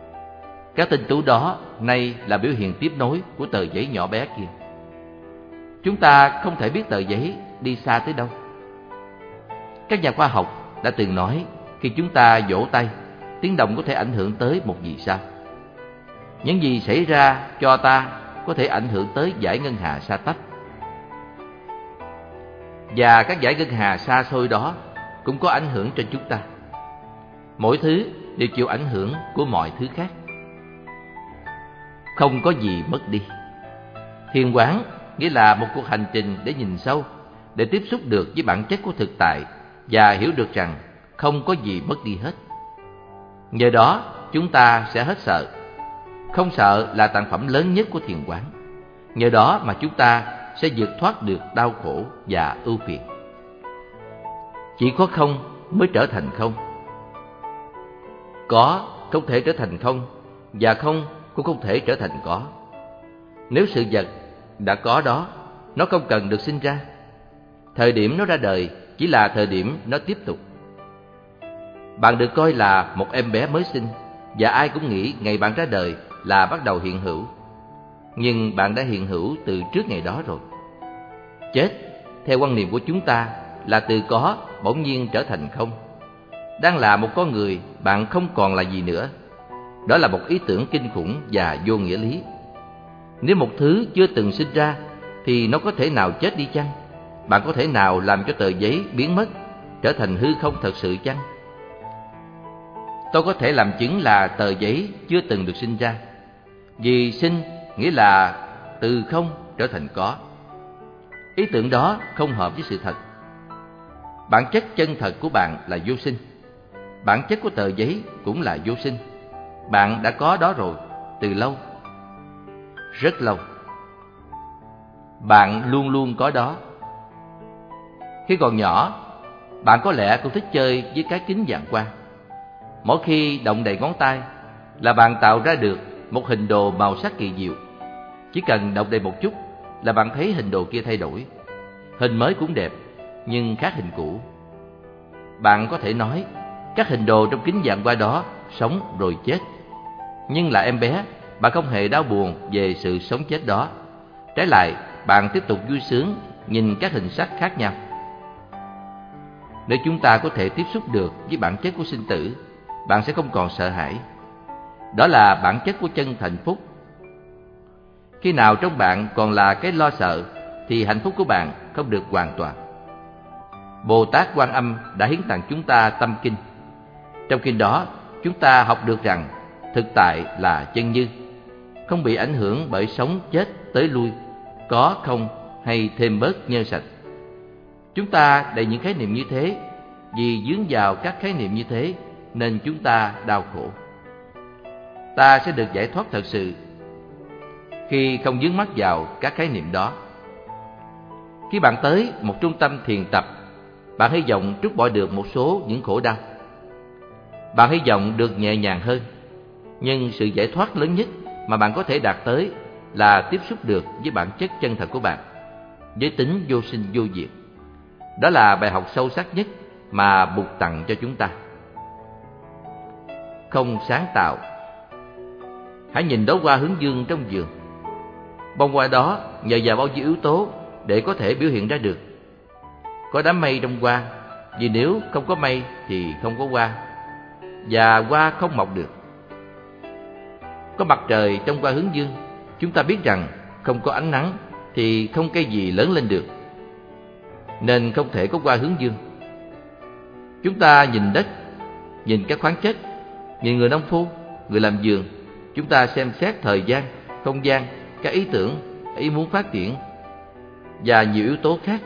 Speaker 1: Các tinh tú đó nay là biểu hiện tiếp nối của tờ giấy nhỏ bé kia. chúng ta không thể biết tờ giấy đi xa tới đâu. Các nhà khoa học đã từng nói khi chúng ta vỗ tay, tiếng động có thể ảnh hưởng tới một vì sao. Những gì xảy ra cho ta có thể ảnh hưởng tới dải ngân hà xa tách. Và các dải ngân hà xa xôi đó cũng có ảnh hưởng trên chúng ta. Mỗi thứ đều chịu ảnh hưởng của mọi thứ khác. Không có gì mất đi. Thiền quán nghĩa là một cuộc hành trình để nhìn sâu, để tiếp xúc được với bản chất của thực tại và hiểu được rằng không có gì mất đi hết. Nhờ đó chúng ta sẽ hết sợ. Không sợ là tặng phẩm lớn nhất của thiền quán. Nhờ đó mà chúng ta sẽ vượt thoát được đau khổ và ưu phiền. Chỉ có không mới trở thành không. Có không thể trở thành không, và không cũng không thể trở thành có. Nếu sự vật đã có đó, nó không cần được sinh ra. Thời điểm nó ra đời chỉ là thời điểm nó tiếp tục. Bạn được coi là một em bé mới sinh, và ai cũng nghĩ ngày bạn ra đời là bắt đầu hiện hữu. Nhưng bạn đã hiện hữu từ trước ngày đó rồi. Chết, theo quan niệm của chúng ta, là từ có bỗng nhiên trở thành không. Đang là một con người, bạn không còn là gì nữa. Đó là một ý tưởng kinh khủng và vô nghĩa lý. Nếu một thứ chưa từng sinh ra, thì nó có thể nào chết đi chăng? Bạn có thể nào làm cho tờ giấy biến mất, trở thành hư không thật sự chăng? Tôi có thể làm chứng là tờ giấy chưa từng được sinh ra. Vì sinh nghĩa là từ không trở thành có. Ý tưởng đó không hợp với sự thật. Bản chất chân thật của bạn là vô sinh. Bản chất của tờ giấy cũng là vô sinh. Bạn đã có đó rồi, từ lâu, rất lâu. Bạn luôn luôn có đó. Khi còn nhỏ, bạn có lẽ cũng thích chơi với cái kính vàng quang. Mỗi khi động đậy ngón tay là bạn tạo ra được một hình đồ màu sắc kỳ diệu. Chỉ cần động đậy một chút là bạn thấy hình đồ kia thay đổi. Hình mới cũng đẹp, nhưng khác hình cũ. Bạn có thể nói các hình đồ trong kính vàng quang đó sống rồi chết. Nhưng là em bé, bạn không hề đau buồn về sự sống chết đó. Trái lại, bạn tiếp tục vui sướng nhìn các hình sắc khác nhau. Nếu chúng ta có thể tiếp xúc được với bản chất của sinh tử, bạn sẽ không còn sợ hãi. Đó là bản chất của chân hạnh phúc. Khi nào trong bạn còn là cái lo sợ, thì hạnh phúc của bạn không được hoàn toàn. Bồ Tát Quan Âm đã hiến tặng chúng ta tâm kinh. Trong kinh đó, chúng ta học được rằng thực tại là chân như, không bị ảnh hưởng bởi sống chết tới lui, có không hay thêm bớt nhơ sạch. Chúng ta đầy những khái niệm như thế. Vì dướng vào các khái niệm như thế nên chúng ta đau khổ. Ta sẽ được giải thoát thật sự khi không dướng mắc vào các khái niệm đó. Khi bạn tới một trung tâm thiền tập, bạn hy vọng trút bỏ được một số những khổ đau. Bạn hy vọng được nhẹ nhàng hơn. Nhưng sự giải thoát lớn nhất mà bạn có thể đạt tới là tiếp xúc được với bản chất chân thật của bạn, với tính vô sinh vô diệt. Đó là bài học sâu sắc nhất mà Bụt tặng cho chúng ta. Không sáng tạo. Hãy nhìn đóa hoa hướng dương trong vườn. Bông hoa đó nhờ vào bao nhiêu yếu tố để có thể biểu hiện ra được. Có đám mây trong hoa, vì nếu không có mây thì không có hoa, và hoa không mọc được. Có mặt trời trong hoa hướng dương, chúng ta biết rằng không có ánh nắng thì không cây gì lớn lên được, nên không thể có hoa hướng dương. Chúng ta nhìn đất, nhìn các khoáng chất, nhìn người nông phu, người làm vườn. Chúng ta xem xét thời gian, không gian, các ý tưởng, ý muốn phát triển và nhiều yếu tố khác.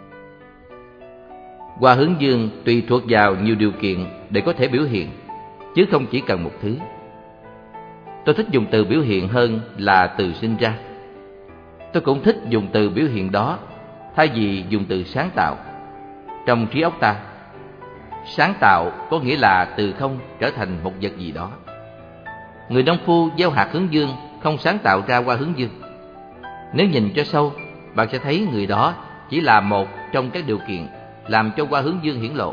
Speaker 1: Hoa hướng dương tùy thuộc vào nhiều điều kiện để có thể biểu hiện, chứ không chỉ cần một thứ. Tôi thích dùng từ biểu hiện hơn là từ sinh ra. Tôi cũng thích dùng từ biểu hiện đó thay vì dùng từ sáng tạo. Trong trí óc ta, sáng tạo có nghĩa là từ không trở thành một vật gì đó. Người nông phu gieo hạt hướng dương không sáng tạo ra hoa hướng dương. Nếu nhìn cho sâu, bạn sẽ thấy người đó chỉ là một trong các điều kiện làm cho hoa hướng dương hiển lộ.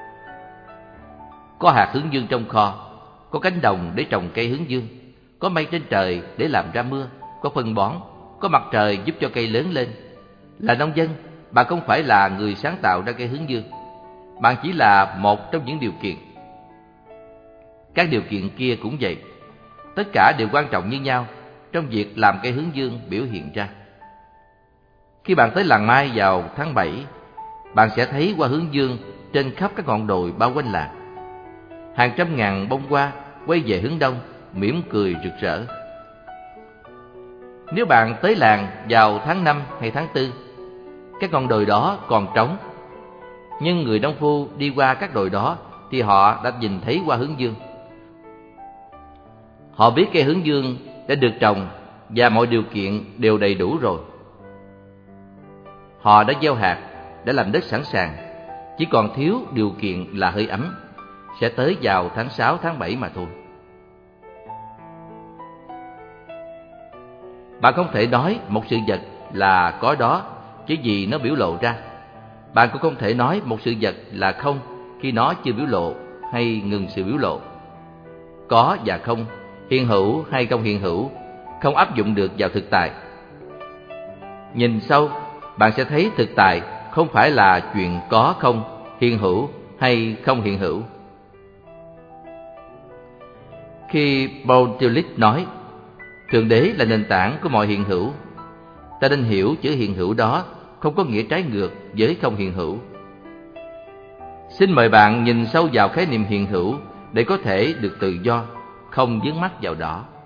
Speaker 1: Có hạt hướng dương trong kho, có cánh đồng để trồng cây hướng dương, có mây trên trời để làm ra mưa, có phân bón, có mặt trời giúp cho cây lớn lên. Là nông dân, bạn không phải là người sáng tạo ra cây hướng dương. Bạn chỉ là một trong những điều kiện. Các điều kiện kia cũng vậy. Tất cả đều quan trọng như nhau trong việc làm cây hướng dương biểu hiện ra. Khi bạn tới làng Mai vào tháng bảy, bạn sẽ thấy hoa hướng dương trên khắp các ngọn đồi bao quanh làng. Hàng trăm ngàn bông hoa quay về hướng đông, mỉm cười rực rỡ. Nếu bạn tới làng vào tháng năm hay tháng tư, các ngọn đồi đó còn trống. Nhưng người nông phu đi qua các đồi đó thì họ đã nhìn thấy hoa hướng dương. Họ biết cây hướng dương đã được trồng và mọi điều kiện đều đầy đủ rồi. Họ đã gieo hạt, đã làm đất sẵn sàng, chỉ còn thiếu điều kiện là hơi ấm. Sẽ tới vào tháng sáu, tháng bảy mà thôi. Bạn không thể nói một sự vật là có đó chỉ vì nó biểu lộ ra. Bạn cũng không thể nói một sự vật là không khi nó chưa biểu lộ hay ngừng sự biểu lộ. Có và không, hiện hữu hay không hiện hữu, không áp dụng được vào thực tại. Nhìn sâu, bạn sẽ thấy thực tại không phải là chuyện có không, hiện hữu hay không hiện hữu. Khi Paul Tillich nói Thượng Đế là nền tảng của mọi hiện hữu, ta nên hiểu chữ hiện hữu đó không có nghĩa trái ngược với không hiện hữu. Xin mời bạn nhìn sâu vào khái niệm hiện hữu để có thể được tự do, không vướng mắc vào đó.